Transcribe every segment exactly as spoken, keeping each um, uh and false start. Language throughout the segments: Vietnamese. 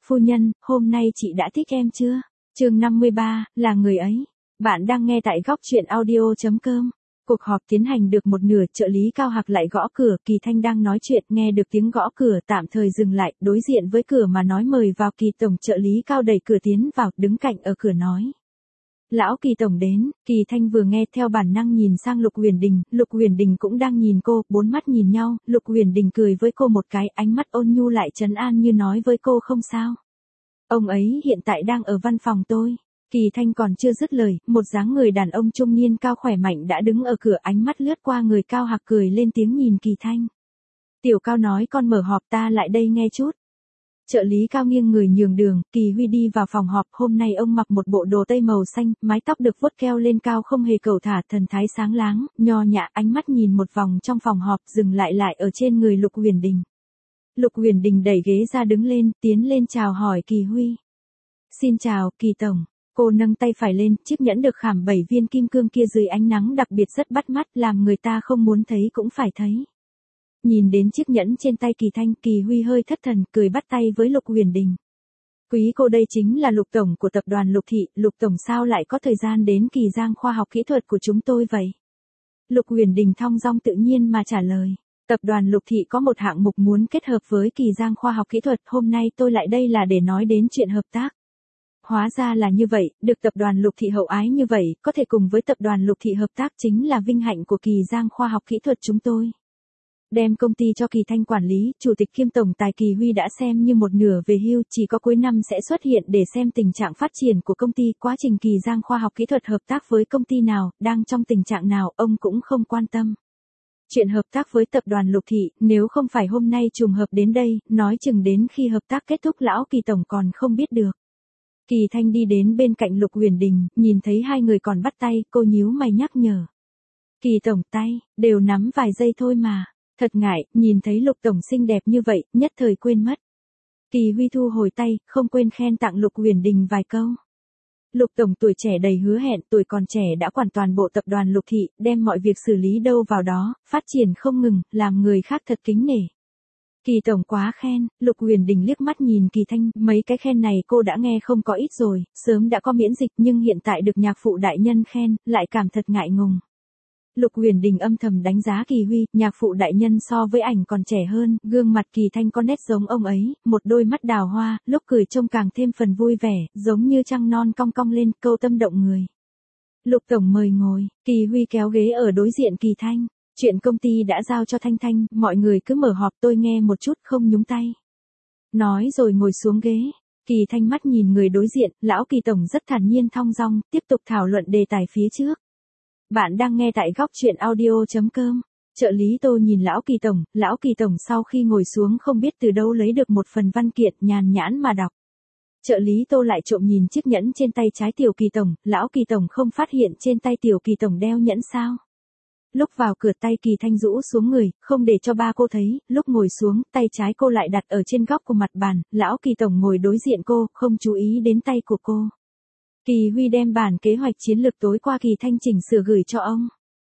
phu nhân, hôm nay chị đã thích em chưa? Chương năm mươi ba, là người ấy. Bạn đang nghe tại góc truyện audio chấm com. Cuộc họp tiến hành được một nửa, trợ lý Cao Hạc lại gõ cửa, Kỳ Thanh đang nói chuyện, nghe được tiếng gõ cửa, tạm thời dừng lại, đối diện với cửa mà nói mời vào. Kỳ tổng. Trợ lý Cao đẩy cửa tiến vào, đứng cạnh ở cửa nói. Lão Kỳ tổng đến. Kỳ Thanh vừa nghe theo bản năng nhìn sang Lục Huyền Đình, Lục Huyền Đình cũng đang nhìn cô, bốn mắt nhìn nhau, Lục Huyền Đình cười với cô một cái, ánh mắt ôn nhu lại trấn an như nói với cô không sao. Ông ấy hiện tại đang ở văn phòng tôi. Kỳ Thanh còn chưa dứt lời, một dáng người đàn ông trung niên cao khỏe mạnh đã đứng ở cửa, ánh mắt lướt qua người Cao Hạc cười lên tiếng nhìn Kỳ Thanh. Tiểu Cao nói con mở họp, ta lại đây nghe chút. Trợ lý Cao nghiêng người nhường đường, Kỳ Huy đi vào phòng họp, hôm nay ông mặc một bộ đồ tây màu xanh, mái tóc được vuốt keo lên cao không hề cẩu thả, thần thái sáng láng, nho nhã, ánh mắt nhìn một vòng trong phòng họp, dừng lại lại ở trên người Lục Huyền Đình. Lục Huyền Đình đẩy ghế ra đứng lên, tiến lên chào hỏi Kỳ Huy. Xin chào, Kỳ tổng. Cô nâng tay phải lên, chiếc nhẫn được khảm bảy viên kim cương kia dưới ánh nắng đặc biệt rất bắt mắt, làm người ta không muốn thấy cũng phải thấy. Nhìn đến chiếc nhẫn trên tay Kỳ Thanh, Kỳ Huy hơi thất thần, cười bắt tay với Lục Huyền Đình. Quý cô, đây chính là Lục tổng của tập đoàn Lục Thị, Lục tổng sao lại có thời gian đến Kỳ Giang khoa học kỹ thuật của chúng tôi vậy? Lục Huyền Đình thong dong tự nhiên mà trả lời. Tập đoàn Lục Thị có một hạng mục muốn kết hợp với Kỳ Giang khoa học kỹ thuật, hôm nay tôi lại đây là để nói đến chuyện hợp tác. Hóa ra là như vậy, được tập đoàn Lục Thị hậu ái như vậy, có thể cùng với tập đoàn Lục Thị hợp tác chính là vinh hạnh của Kỳ Giang khoa học kỹ thuật chúng tôi. Đem công ty cho Kỳ Thanh quản lý, chủ tịch kiêm tổng tài Kỳ Huy đã xem như một nửa về hưu, chỉ có cuối năm sẽ xuất hiện để xem tình trạng phát triển của công ty, quá trình Kỳ Giang khoa học kỹ thuật hợp tác với công ty nào, đang trong tình trạng nào, ông cũng không quan tâm. Chuyện hợp tác với tập đoàn Lục Thị, nếu không phải hôm nay trùng hợp đến đây, nói chừng đến khi hợp tác kết thúc lão Kỳ tổng còn không biết được. Kỳ Thanh đi đến bên cạnh Lục Huyền Đình, nhìn thấy hai người còn bắt tay, cô nhíu mày nhắc nhở. Kỳ tổng, tay, đều nắm vài giây thôi mà. Thật ngại, nhìn thấy Lục tổng xinh đẹp như vậy, nhất thời quên mất. Kỳ Huy thu hồi tay, không quên khen tặng Lục Huyền Đình vài câu. Lục tổng tuổi trẻ đầy hứa hẹn, tuổi còn trẻ đã quản toàn bộ tập đoàn Lục Thị, đem mọi việc xử lý đâu vào đó, phát triển không ngừng, làm người khác thật kính nể. Kỳ tổng quá khen. Lục Huyền Đình liếc mắt nhìn Kỳ Thanh, mấy cái khen này cô đã nghe không có ít rồi, sớm đã có miễn dịch nhưng hiện tại được nhạc phụ đại nhân khen, lại cảm thật ngại ngùng. Lục Huyền Đình âm thầm đánh giá Kỳ Huy, nhạc phụ đại nhân so với ảnh còn trẻ hơn, gương mặt Kỳ Thanh có nét giống ông ấy, một đôi mắt đào hoa, lúc cười trông càng thêm phần vui vẻ, giống như trăng non cong cong lên, câu tâm động người. Lục tổng mời ngồi. Kỳ Huy kéo ghế ở đối diện Kỳ Thanh. Chuyện công ty đã giao cho Thanh Thanh, mọi người cứ mở họp tôi nghe một chút, không nhúng tay. Nói rồi ngồi xuống ghế. Kỳ Thanh mắt nhìn người đối diện, lão Kỳ tổng rất thản nhiên thong dong, tiếp tục thảo luận đề tài phía trước. Bạn đang nghe tại góc truyện audio chấm com. Trợ lý Tô nhìn lão Kỳ tổng, lão Kỳ tổng sau khi ngồi xuống không biết từ đâu lấy được một phần văn kiện, nhàn nhãn mà đọc. Trợ lý Tô lại trộm nhìn chiếc nhẫn trên tay trái tiểu Kỳ tổng, lão Kỳ tổng không phát hiện trên tay tiểu Kỳ tổng đeo nhẫn sao? Lúc vào cửa tay Kỳ Thanh rũ xuống người, không để cho ba cô thấy, lúc ngồi xuống, tay trái cô lại đặt ở trên góc của mặt bàn, lão Kỳ tổng ngồi đối diện cô, không chú ý đến tay của cô. Kỳ Huy đem bản kế hoạch chiến lược tối qua Kỳ Thanh chỉnh sửa gửi cho ông.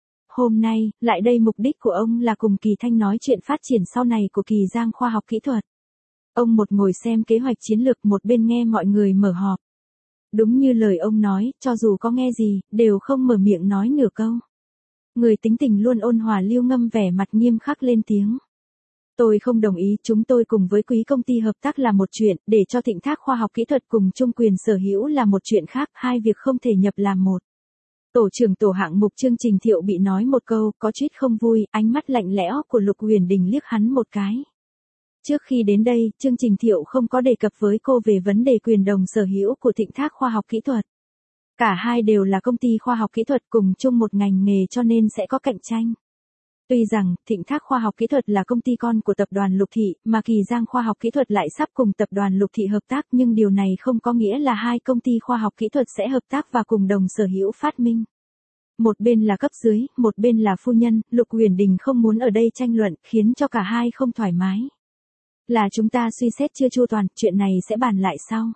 Hôm nay, lại đây mục đích của ông là cùng Kỳ Thanh nói chuyện phát triển sau này của Kỳ Giang khoa học kỹ thuật. Ông một ngồi xem kế hoạch chiến lược, một bên nghe mọi người mở họp. Đúng như lời ông nói, cho dù có nghe gì, đều không mở miệng nói nửa câu. Người tính tình luôn ôn hòa Lưu Ngâm vẻ mặt nghiêm khắc lên tiếng. Tôi không đồng ý, chúng tôi cùng với quý công ty hợp tác là một chuyện, để cho Thịnh Thác khoa học kỹ thuật cùng chung quyền sở hữu là một chuyện khác, hai việc không thể nhập làm một. Tổ trưởng tổ hạng mục chương trình Thiệu bị nói một câu, có chút không vui, ánh mắt lạnh lẽo của Lục Huyền Đình liếc hắn một cái. Trước khi đến đây, chương trình Thiệu không có đề cập với cô về vấn đề quyền đồng sở hữu của Thịnh Thác khoa học kỹ thuật. Cả hai đều là công ty khoa học kỹ thuật cùng chung một ngành nghề cho nên sẽ có cạnh tranh. Tuy rằng, Thịnh Thác khoa học kỹ thuật là công ty con của tập đoàn Lục Thị, mà Kỳ Giang khoa học kỹ thuật lại sắp cùng tập đoàn Lục Thị hợp tác, nhưng điều này không có nghĩa là hai công ty khoa học kỹ thuật sẽ hợp tác và cùng đồng sở hữu phát minh. Một bên là cấp dưới, một bên là phu nhân, Lục Huyền Đình không muốn ở đây tranh luận, khiến cho cả hai không thoải mái. Là chúng ta suy xét chưa chu toàn, chuyện này sẽ bàn lại sau.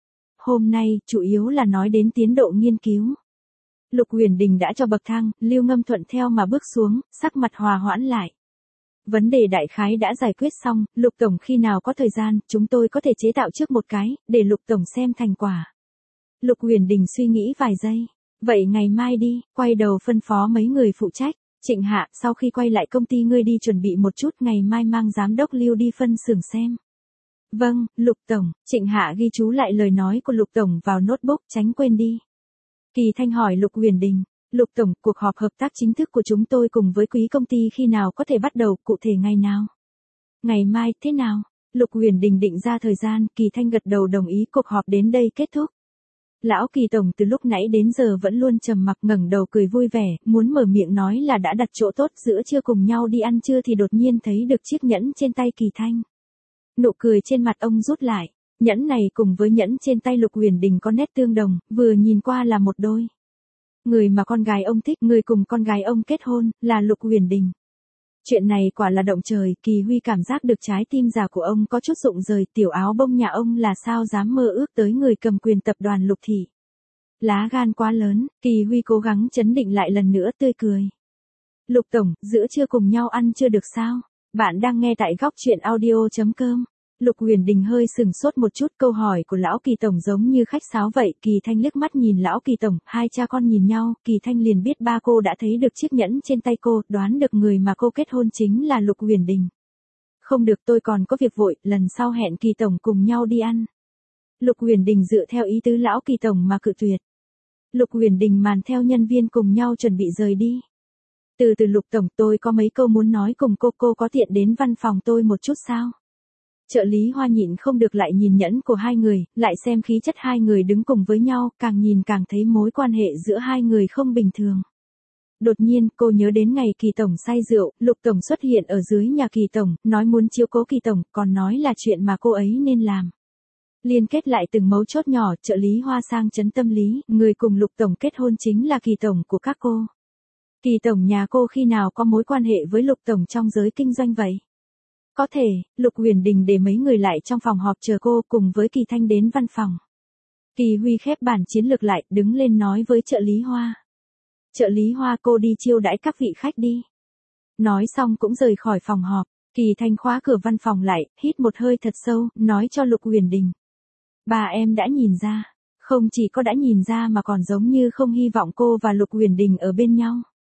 Hôm nay, chủ yếu là nói đến tiến độ nghiên cứu. Lục Huyền Đình đã cho bậc thang, Lưu Ngâm thuận theo mà bước xuống, sắc mặt hòa hoãn lại. Vấn đề đại khái đã giải quyết xong, Lục Tổng khi nào có thời gian, chúng tôi có thể chế tạo trước một cái, để Lục Tổng xem thành quả. Lục Huyền Đình suy nghĩ vài giây. Vậy ngày mai đi, quay đầu phân phó mấy người phụ trách. Trịnh Hạ, sau khi quay lại công ty ngươi đi chuẩn bị một chút, ngày mai mang giám đốc Lưu đi phân xưởng xem. Vâng, Lục Tổng. Trịnh Hạ ghi chú lại lời nói của Lục Tổng vào notebook, tránh quên đi. Kỳ Thanh hỏi Lục Huyền Đình. Lục Tổng, cuộc họp hợp tác chính thức của chúng tôi cùng với quý công ty khi nào có thể bắt đầu, cụ thể ngày nào? Ngày mai, thế nào? Lục Huyền Đình định ra thời gian, Kỳ Thanh gật đầu đồng ý, cuộc họp đến đây kết thúc. Lão Kỳ Tổng từ lúc nãy đến giờ vẫn luôn trầm mặc, ngẩng đầu cười vui vẻ, muốn mở miệng nói là đã đặt chỗ tốt giữa trưa cùng nhau đi ăn trưa thì đột nhiên thấy được chiếc nhẫn trên tay Kỳ Thanh. Nụ cười trên mặt ông rút lại, nhẫn này cùng với nhẫn trên tay Lục Huyền Đình có nét tương đồng, vừa nhìn qua là một đôi. Người mà con gái ông thích, người cùng con gái ông kết hôn, là Lục Huyền Đình. Chuyện này quả là động trời, Kỳ Huy cảm giác được trái tim già của ông có chút rụng rời, tiểu áo bông nhà ông là sao dám mơ ước tới người cầm quyền tập đoàn Lục Thị. Lá gan quá lớn, Kỳ Huy cố gắng trấn định lại lần nữa tươi cười. Lục Tổng, giữa trưa cùng nhau ăn chưa được sao? Bạn đang nghe tại góc truyện audio chấm com. Lục Huyền Đình hơi sừng sốt một chút, câu hỏi của lão Kỳ Tổng giống như khách sáo vậy. Kỳ Thanh liếc mắt nhìn lão Kỳ Tổng, hai cha con nhìn nhau, Kỳ Thanh liền biết ba cô đã thấy được chiếc nhẫn trên tay cô, đoán được người mà cô kết hôn chính là Lục Huyền Đình. Không được, tôi còn có việc vội, lần sau hẹn Kỳ Tổng cùng nhau đi ăn. Lục Huyền Đình dựa theo ý tứ lão Kỳ Tổng mà cự tuyệt. Lục Huyền Đình màn theo nhân viên cùng nhau chuẩn bị rời đi. Từ từ Lục Tổng, tôi có mấy câu muốn nói cùng cô, cô có tiện đến văn phòng tôi một chút sao? Trợ lý Hoa nhịn không được lại nhìn nhẫn của hai người, lại xem khí chất hai người đứng cùng với nhau, càng nhìn càng thấy mối quan hệ giữa hai người không bình thường. Đột nhiên, cô nhớ đến ngày Kỳ Tổng say rượu, Lục Tổng xuất hiện ở dưới nhà Kỳ Tổng, nói muốn chiếu cố Kỳ Tổng, còn nói là chuyện mà cô ấy nên làm. Liên kết lại từng mấu chốt nhỏ, trợ lý Hoa sang chấn tâm lý, người cùng Lục Tổng kết hôn chính là Kỳ Tổng của các cô. Kỳ Tổng nhà cô khi nào có mối quan hệ với Lục Tổng trong giới kinh doanh vậy? Có thể, Lục Huyền Đình để mấy người lại trong phòng họp chờ cô cùng với Kỳ Thanh đến văn phòng. Kỳ Huy khép bản chiến lược lại, đứng lên nói với trợ lý Hoa. Trợ lý Hoa, cô đi chiêu đãi các vị khách đi. Nói xong cũng rời khỏi phòng họp, Kỳ Thanh khóa cửa văn phòng lại, hít một hơi thật sâu, nói cho Lục Huyền Đình. Bà em đã nhìn ra, không chỉ có đã nhìn ra mà còn giống như không hy vọng cô và Lục Huyền Đình ở bên nhau.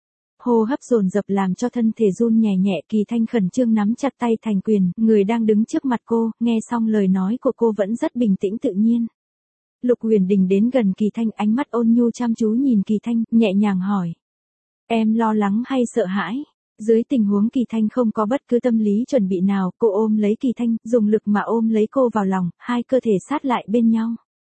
Hô hấp dồn dập làm cho thân thể run nhẹ nhẹ, Kỳ Thanh khẩn trương nắm chặt tay thành quyền, người đang đứng trước mặt cô, nghe xong lời nói của cô vẫn rất bình tĩnh tự nhiên. Lục Huyền Đình đến gần Kỳ Thanh, ánh mắt ôn nhu chăm chú nhìn Kỳ Thanh, nhẹ nhàng hỏi. Em lo lắng hay sợ hãi? Dưới tình huống Kỳ Thanh không có bất cứ tâm lý chuẩn bị nào, cô ôm lấy Kỳ Thanh, dùng lực mà ôm lấy cô vào lòng, hai cơ thể sát lại bên nhau.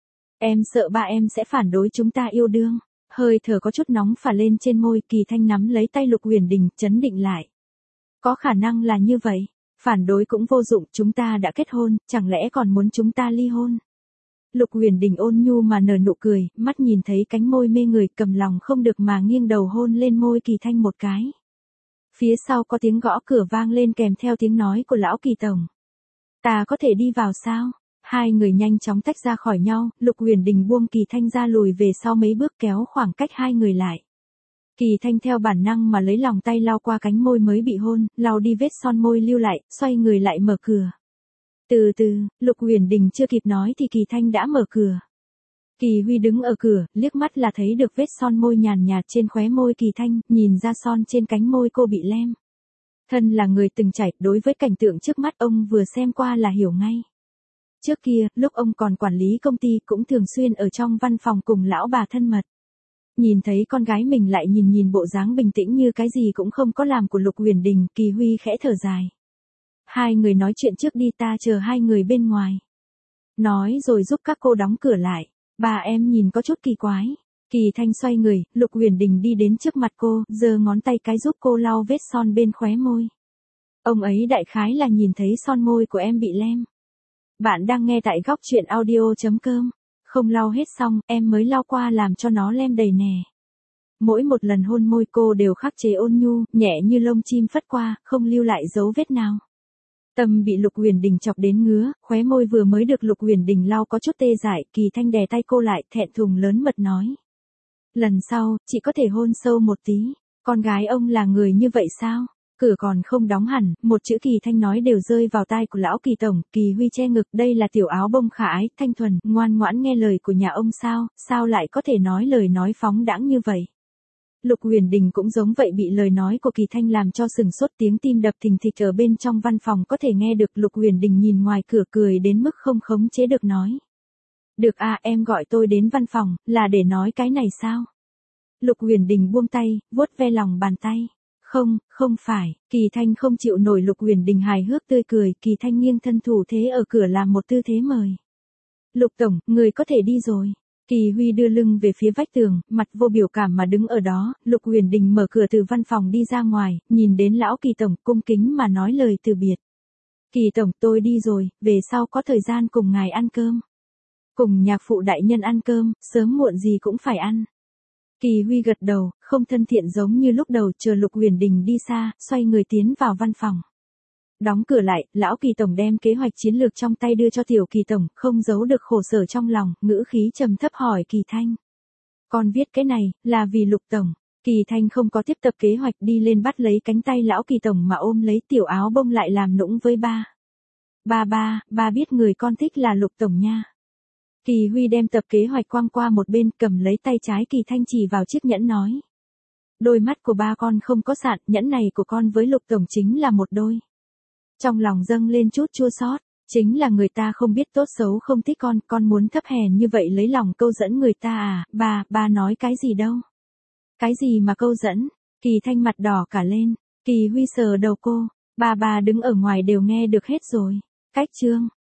Em sợ ba em sẽ phản đối chúng ta yêu đương. Hơi thở có chút nóng phả lên trên môi, Kỳ Thanh nắm lấy tay Lục Huyền Đình, chấn định lại. Có khả năng là như vậy, phản đối cũng vô dụng, chúng ta đã kết hôn, chẳng lẽ còn muốn chúng ta ly hôn? Lục Huyền Đình ôn nhu mà nở nụ cười, mắt nhìn thấy cánh môi mê người, cầm lòng không được mà nghiêng đầu hôn lên môi Kỳ Thanh một cái. Phía sau có tiếng gõ cửa vang lên kèm theo tiếng nói của lão Kỳ Tổng. Ta có thể đi vào sao? Hai người nhanh chóng tách ra khỏi nhau, Lục Huyền Đình buông Kỳ Thanh ra lùi về sau mấy bước kéo khoảng cách hai người lại. Kỳ Thanh theo bản năng mà lấy lòng tay lau qua cánh môi mới bị hôn, lau đi vết son môi lưu lại, xoay người lại mở cửa. Từ từ, Lục Huyền Đình chưa kịp nói thì Kỳ Thanh đã mở cửa. Kỳ Huy đứng ở cửa, liếc mắt là thấy được vết son môi nhàn nhạt trên khóe môi Kỳ Thanh, nhìn ra son trên cánh môi cô bị lem. Thân là người từng trải, đối với cảnh tượng trước mắt ông vừa xem qua là hiểu ngay. Trước kia, lúc ông còn quản lý công ty cũng thường xuyên ở trong văn phòng cùng lão bà thân mật. Nhìn thấy con gái mình lại nhìn nhìn bộ dáng bình tĩnh như cái gì cũng không có làm của Lục Huyền Đình, Kỳ Huy khẽ thở dài. Hai người nói chuyện trước đi, ta chờ hai người bên ngoài. Nói rồi giúp các cô đóng cửa lại. Bà em nhìn có chút kỳ quái. Kỳ Thanh xoay người, Lục Huyền Đình đi đến trước mặt cô, giơ ngón tay cái giúp cô lau vết son bên khóe môi. Ông ấy đại khái là nhìn thấy son môi của em bị lem. Bạn đang nghe tại góc truyện audio chấm com. Không lau hết xong, em mới lau qua làm cho nó lem đầy nè. Mỗi một lần hôn môi cô đều khắc chế ôn nhu, nhẹ như lông chim phất qua, không lưu lại dấu vết nào. Tâm bị Lục Huyền Đình chọc đến ngứa, khóe môi vừa mới được Lục Huyền Đình lau có chút tê dại, Kỳ Thanh đè tay cô lại, thẹn thùng lớn mật nói. Lần sau, chị có thể hôn sâu một tí, con gái ông là người như vậy sao? Cửa còn không đóng hẳn, một chữ Kỳ Thanh nói đều rơi vào tai của lão Kỳ tổng. Kỳ Huy che ngực, đây là tiểu áo bông khả ái, thanh thuần, ngoan ngoãn nghe lời của nhà ông sao, sao lại có thể nói lời nói phóng đãng như vậy. Lục Huyền Đình cũng giống vậy, bị lời nói của Kỳ Thanh làm cho sừng sốt, tiếng tim đập thình thịch ở bên trong văn phòng có thể nghe được. Lục Huyền Đình nhìn ngoài cửa cười đến mức không khống chế được nói. Được à, em gọi tôi đến văn phòng, là để nói cái này sao? Lục Huyền Đình buông tay, vuốt ve lòng bàn tay. Không, không phải. Kỳ Thanh không chịu nổi Lục Huyền Đình hài hước tươi cười. Kỳ Thanh nghiêng thân thủ thế ở cửa làm một tư thế mời. Lục tổng, người có thể đi rồi. Kỳ Huy đưa lưng về phía vách tường, mặt vô biểu cảm mà đứng ở đó. Lục Huyền Đình mở cửa từ văn phòng đi ra ngoài, nhìn đến lão Kỳ tổng, cung kính mà nói lời từ biệt. Kỳ tổng, tôi đi rồi, về sau có thời gian cùng ngài ăn cơm. Cùng nhạc phụ đại nhân ăn cơm, sớm muộn gì cũng phải ăn. Kỳ Huy gật đầu, không thân thiện giống như lúc đầu. Chờ Lục Huyền Đình đi xa, xoay người tiến vào văn phòng. Đóng cửa lại, lão Kỳ tổng đem kế hoạch chiến lược trong tay đưa cho tiểu Kỳ tổng, không giấu được khổ sở trong lòng, ngữ khí trầm thấp hỏi Kỳ Thanh. Con viết cái này, là vì Lục tổng. Kỳ Thanh không có tiếp tục kế hoạch, đi lên bắt lấy cánh tay lão Kỳ tổng mà ôm lấy. Tiểu áo bông lại làm nũng với ba. Ba ba, ba biết người con thích là Lục tổng nha. Kỳ Huy đem tập kế hoạch quăng qua một bên, cầm lấy tay trái Kỳ Thanh chỉ vào chiếc nhẫn nói. Đôi mắt của ba con không có sạn, nhẫn này của con với Lục tổng chính là một đôi. Trong lòng dâng lên chút chua xót, chính là người ta không biết tốt xấu không thích con, con muốn thấp hèn như vậy lấy lòng câu dẫn người ta à, ba, ba nói cái gì đâu. Cái gì mà câu dẫn, Kỳ Thanh mặt đỏ cả lên, Kỳ Huy sờ đầu cô, ba ba đứng ở ngoài đều nghe được hết rồi, cách chương.